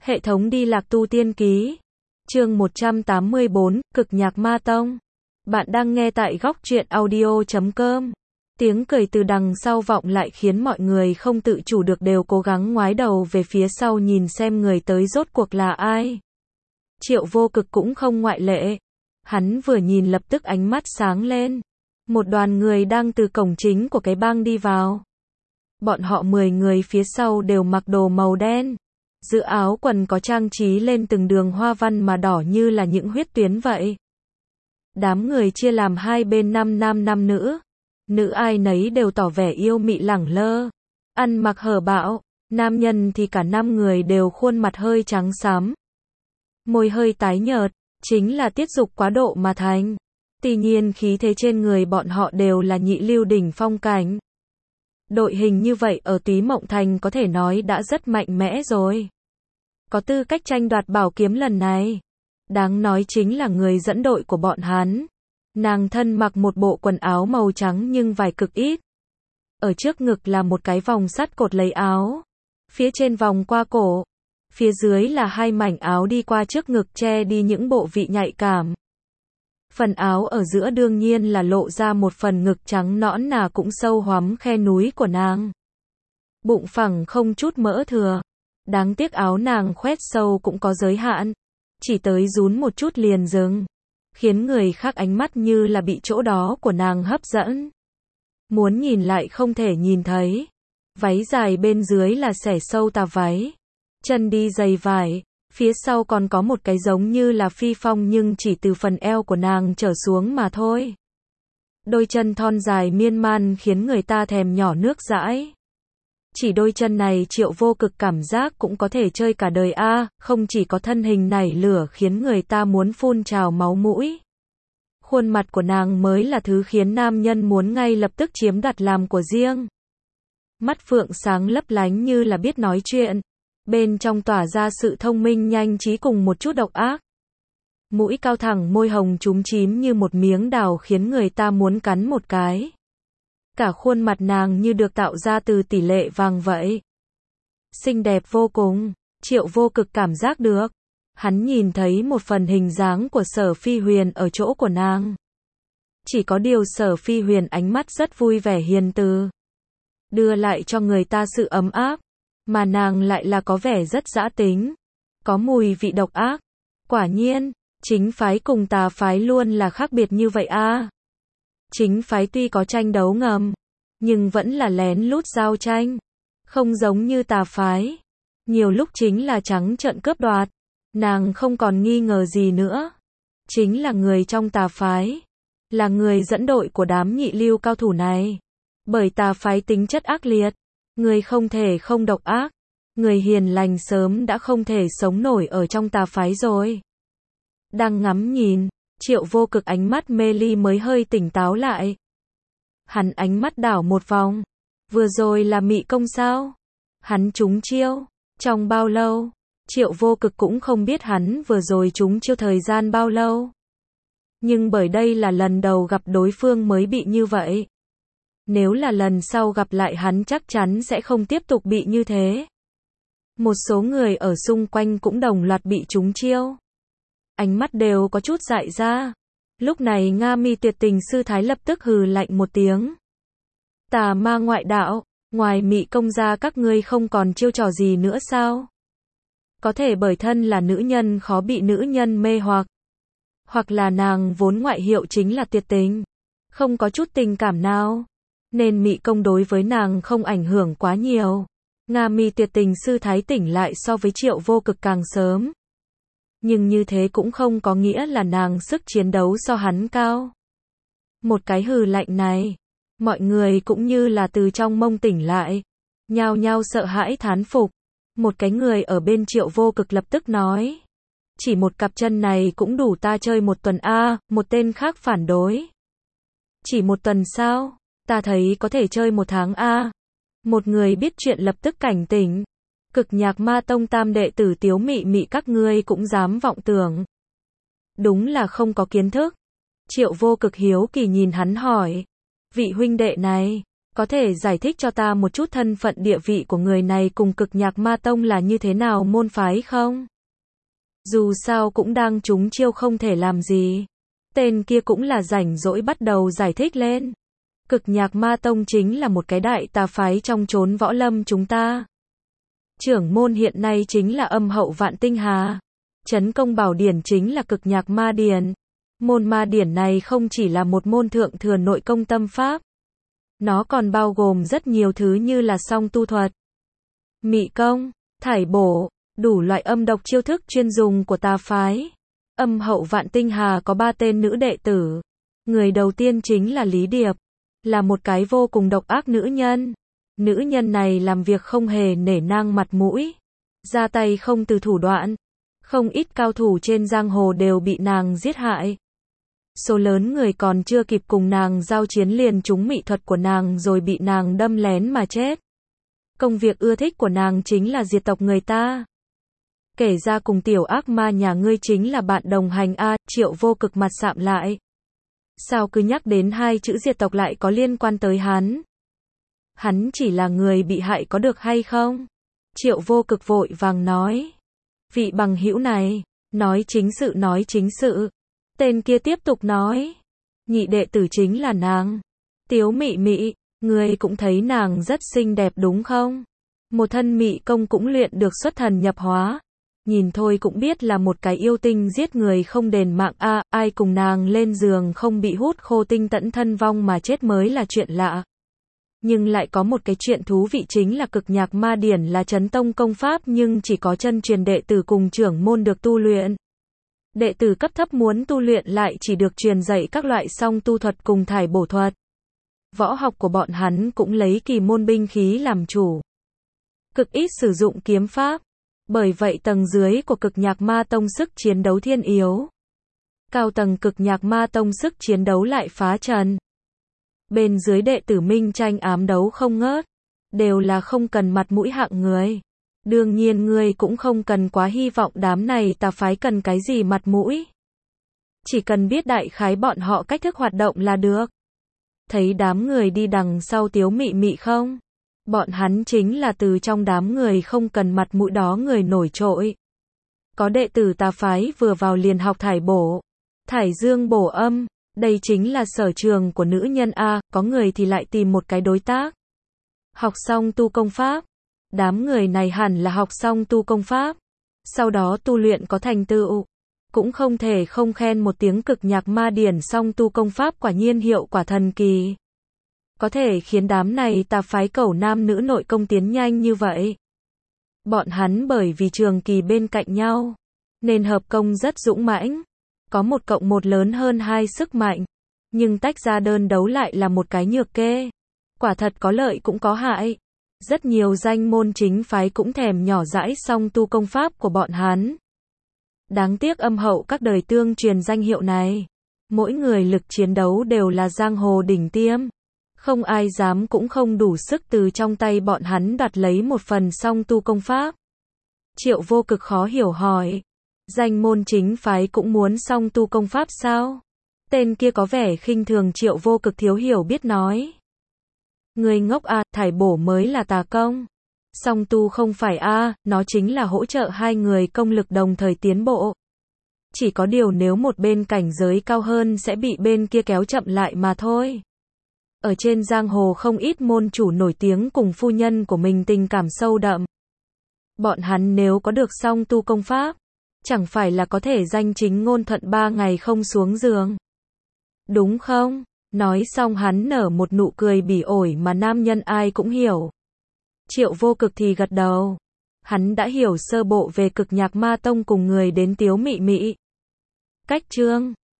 Hệ thống đi lạc tu tiên ký. Chương 184, Cực nhạc ma tông. Bạn đang nghe tại góc truyện audio.com. Tiếng cười từ đằng sau vọng lại khiến mọi người không tự chủ được đều cố gắng ngoái đầu về phía sau nhìn xem người tới rốt cuộc là ai. Triệu Vô Cực cũng không ngoại lệ. Hắn vừa nhìn lập tức ánh mắt sáng lên. Một đoàn người đang từ cổng chính của cái bang đi vào. Bọn họ 10 người phía sau đều mặc đồ màu đen. Giữa áo quần có trang trí lên từng đường hoa văn mà đỏ như là những huyết tuyến vậy. Đám người chia làm hai bên 5 nam 5 nữ. Nữ ai nấy đều tỏ vẻ yêu mị lẳng lơ. Ăn mặc hở bạo. Nam nhân thì cả 5 người đều khuôn mặt hơi trắng xám. Môi hơi tái nhợt. Chính là tiết dục quá độ mà thành. Tuy nhiên khí thế trên người bọn họ đều là nhị lưu đỉnh phong cảnh. Đội hình như vậy ở Túy Mộng Thành có thể nói đã rất mạnh mẽ rồi. Có tư cách tranh đoạt bảo kiếm lần này. Đáng nói chính là người dẫn đội của bọn hắn. Nàng thân mặc một bộ quần áo màu trắng nhưng vải cực ít. Ở trước ngực là một cái vòng sắt cột lấy áo. Phía trên vòng qua cổ. Phía dưới là hai mảnh áo đi qua trước ngực che đi những bộ vị nhạy cảm. Phần áo ở giữa đương nhiên là lộ ra một phần ngực trắng nõn nà cũng sâu hoắm khe núi của nàng. Bụng phẳng không chút mỡ thừa. Đáng tiếc áo nàng khoét sâu cũng có giới hạn. Chỉ tới rún một chút liền dừng. Khiến người khác ánh mắt như là bị chỗ đó của nàng hấp dẫn. Muốn nhìn lại không thể nhìn thấy. Váy dài bên dưới là xẻ sâu tà váy. Chân đi giày vải. Phía sau còn có một cái giống như là phi phong nhưng chỉ từ phần eo của nàng trở xuống mà thôi. Đôi chân thon dài miên man khiến người ta thèm nhỏ nước dãi. Chỉ đôi chân này Triệu Vô Cực cảm giác cũng có thể chơi cả đời a, không chỉ có thân hình nảy lửa khiến người ta muốn phun trào máu mũi. Khuôn mặt của nàng mới là thứ khiến nam nhân muốn ngay lập tức chiếm đoạt làm của riêng. Mắt phượng sáng lấp lánh như là biết nói chuyện. Bên trong tỏa ra sự thông minh nhanh trí cùng một chút độc ác. Mũi cao thẳng môi hồng chúm chím như một miếng đào khiến người ta muốn cắn một cái. Cả khuôn mặt nàng như được tạo ra từ tỷ lệ vàng vậy. Xinh đẹp vô cùng, Triệu Vô Cực cảm giác được. Hắn nhìn thấy một phần hình dáng của Sở Phi Huyền ở chỗ của nàng. Chỉ có điều Sở Phi Huyền ánh mắt rất vui vẻ hiền từ. Đưa lại cho người ta sự ấm áp. Mà nàng lại là có vẻ rất dã tính. Có mùi vị độc ác. Quả nhiên, chính phái cùng tà phái luôn là khác biệt như vậy a. Chính phái tuy có tranh đấu ngầm, nhưng vẫn là lén lút giao tranh. Không giống như tà phái. Nhiều lúc chính là trắng trợn cướp đoạt. Nàng không còn nghi ngờ gì nữa. Chính là người trong tà phái. Là người dẫn đội của đám nhị lưu cao thủ này. Bởi tà phái tính chất ác liệt. Người không thể không độc ác. Người hiền lành sớm đã không thể sống nổi ở trong tà phái rồi. Đang ngắm nhìn, Triệu Vô Cực ánh mắt mê ly mới hơi tỉnh táo lại. Hắn ánh mắt đảo một vòng. Vừa rồi là mị công sao? Hắn trúng chiêu. Trong bao lâu? Triệu Vô Cực cũng không biết hắn vừa rồi trúng chiêu thời gian bao lâu. Nhưng bởi đây là lần đầu gặp đối phương mới bị như vậy. Nếu là lần sau gặp lại hắn chắc chắn sẽ không tiếp tục bị như thế. Một số người ở xung quanh cũng đồng loạt bị trúng chiêu. Ánh mắt đều có chút dại ra. Lúc này Nga Mi Tuyệt Tình sư thái lập tức hừ lạnh một tiếng. Tà ma ngoại đạo, ngoài mị công ra các ngươi không còn chiêu trò gì nữa sao? Có thể bởi thân là nữ nhân khó bị nữ nhân mê hoặc là nàng vốn ngoại hiệu chính là tuyệt tình. Không có chút tình cảm nào. Nên mị công đối với nàng không ảnh hưởng quá nhiều. Nga Mi Tuyệt Tình sư thái tỉnh lại so với Triệu Vô Cực càng sớm. Nhưng như thế cũng không có nghĩa là nàng sức chiến đấu so hắn cao. Một cái hừ lạnh này, mọi người cũng như là từ trong mông tỉnh lại. Nhao nhao sợ hãi thán phục. Một cái người ở bên Triệu Vô Cực lập tức nói. Chỉ một cặp chân này cũng đủ ta chơi một tuần a. Một tên khác phản đối. Chỉ một tuần sao? Ta thấy có thể chơi một tháng a. Một người biết chuyện lập tức cảnh tỉnh. Cực nhạc ma tông tam đệ tử Tiếu Mị Mị các ngươi cũng dám vọng tưởng. Đúng là không có kiến thức. Triệu Vô Cực hiếu kỳ nhìn hắn hỏi. Vị huynh đệ này, Có thể giải thích cho ta một chút thân phận địa vị của người này cùng Cực Nhạc Ma Tông là như thế nào môn phái không? Dù sao cũng đang trúng chiêu không thể làm gì. Tên kia cũng là rảnh rỗi bắt đầu giải thích lên. Cực Nhạc Ma Tông chính là một cái đại tà phái trong chốn võ lâm chúng ta. Trưởng môn hiện nay chính là Âm Hậu Vạn Tinh Hà. Chấn công bảo điển chính là Cực Nhạc Ma Điển. Môn ma điển này không chỉ là một môn thượng thừa nội công tâm pháp. Nó còn bao gồm rất nhiều thứ như là song tu thuật, mị công, thải bổ, đủ loại âm độc chiêu thức chuyên dùng của tà phái. Âm Hậu Vạn Tinh Hà có 3 tên nữ đệ tử. Người đầu tiên chính là Lý Điệp, là một cái vô cùng độc ác nữ nhân. Nữ nhân này làm việc không hề nể nang mặt mũi, ra tay không từ thủ đoạn. Không ít cao thủ trên giang hồ đều bị nàng giết hại. Số lớn người còn chưa kịp cùng nàng giao chiến liền trúng mị thuật của nàng rồi bị nàng đâm lén mà chết. Công việc ưa thích của nàng chính là diệt tộc người ta. Kể ra cùng tiểu ác ma nhà ngươi chính là bạn đồng hành a. Triệu Vô Cực mặt sạm lại. Sao cứ nhắc đến 2 chữ diệt tộc lại có liên quan tới hắn? Hắn chỉ là người bị hại có được hay không? Triệu Vô Cực vội vàng nói. Vị bằng hữu này, nói chính sự. Tên kia tiếp tục nói. Nhị đệ tử chính là nàng. Tiếu Mị Mị, ngươi cũng thấy nàng rất xinh đẹp đúng không? Một thân mị công cũng luyện được xuất thần nhập hóa. Nhìn thôi cũng biết là một cái yêu tinh giết người không đền mạng a. Ai cùng nàng lên giường không bị hút khô tinh tẫn thân vong mà chết mới là chuyện lạ. Nhưng lại có một cái chuyện thú vị chính là Cực Nhạc Ma Điển là chấn tông công pháp nhưng chỉ có chân truyền đệ tử cùng trưởng môn được tu luyện. Đệ tử cấp thấp muốn tu luyện lại chỉ được truyền dạy các loại song tu thuật cùng thải bổ thuật. Võ học của bọn hắn cũng lấy kỳ môn binh khí làm chủ. Cực ít sử dụng kiếm pháp. Bởi vậy tầng dưới của Cực Nhạc Ma Tông sức chiến đấu thiên yếu. Cao tầng Cực Nhạc Ma Tông sức chiến đấu lại phá trần. Bên dưới đệ tử minh tranh ám đấu không ngớt. Đều là không cần mặt mũi hạng người. Đương nhiên ngươi cũng không cần quá hy vọng đám này tà phái cần cái gì mặt mũi. Chỉ cần biết đại khái bọn họ cách thức hoạt động là được. Thấy đám người đi đằng sau Tiếu Mị Mị không? Bọn hắn chính là từ trong đám người không cần mặt mũi đó người nổi trội. Có đệ tử tà phái vừa vào liền học thải bổ, thải dương bổ âm. Đây chính là sở trường của nữ nhân a. Có người thì lại tìm một cái đối tác. Học xong tu công pháp. Đám người này hẳn là học xong tu công pháp. Sau đó tu luyện có thành tựu. Cũng không thể không khen một tiếng Cực Nhạc Ma Điển song tu công pháp quả nhiên hiệu quả thần kỳ. Có thể khiến đám này tà phái cẩu nam nữ nội công tiến nhanh như vậy. Bọn hắn bởi vì trường kỳ bên cạnh nhau, nên hợp công rất dũng mãnh. Có 1+1 lớn hơn 2 sức mạnh. Nhưng tách ra đơn đấu lại là một cái nhược kê. Quả thật có lợi cũng có hại. Rất nhiều danh môn chính phái cũng thèm nhỏ dãi song tu công pháp của bọn hắn. Đáng tiếc Âm Hậu các đời tương truyền danh hiệu này. Mỗi người lực chiến đấu đều là giang hồ đỉnh tiêm. Không ai dám cũng không đủ sức từ trong tay bọn hắn đoạt lấy một phần song tu công pháp. Triệu Vô Cực khó hiểu hỏi. Danh môn chính phái cũng muốn song tu công pháp sao? Tên kia có vẻ khinh thường Triệu Vô Cực thiếu hiểu biết nói. Người ngốc a, thải bổ mới là tà công. Song tu không phải a, nó chính là hỗ trợ hai người công lực đồng thời tiến bộ. Chỉ có điều nếu một bên cảnh giới cao hơn sẽ bị bên kia kéo chậm lại mà thôi. Ở trên giang hồ không ít môn chủ nổi tiếng cùng phu nhân của mình tình cảm sâu đậm. Bọn hắn nếu có được song tu công pháp, chẳng phải là có thể danh chính ngôn thuận 3 ngày không xuống giường. Đúng không? Nói xong hắn nở một nụ cười bỉ ổi mà nam nhân ai cũng hiểu. Triệu Vô Cực thì gật đầu. Hắn đã hiểu sơ bộ về Cực Nhạc Ma Tông cùng người đến Tiếu Mị Mị. Cách chương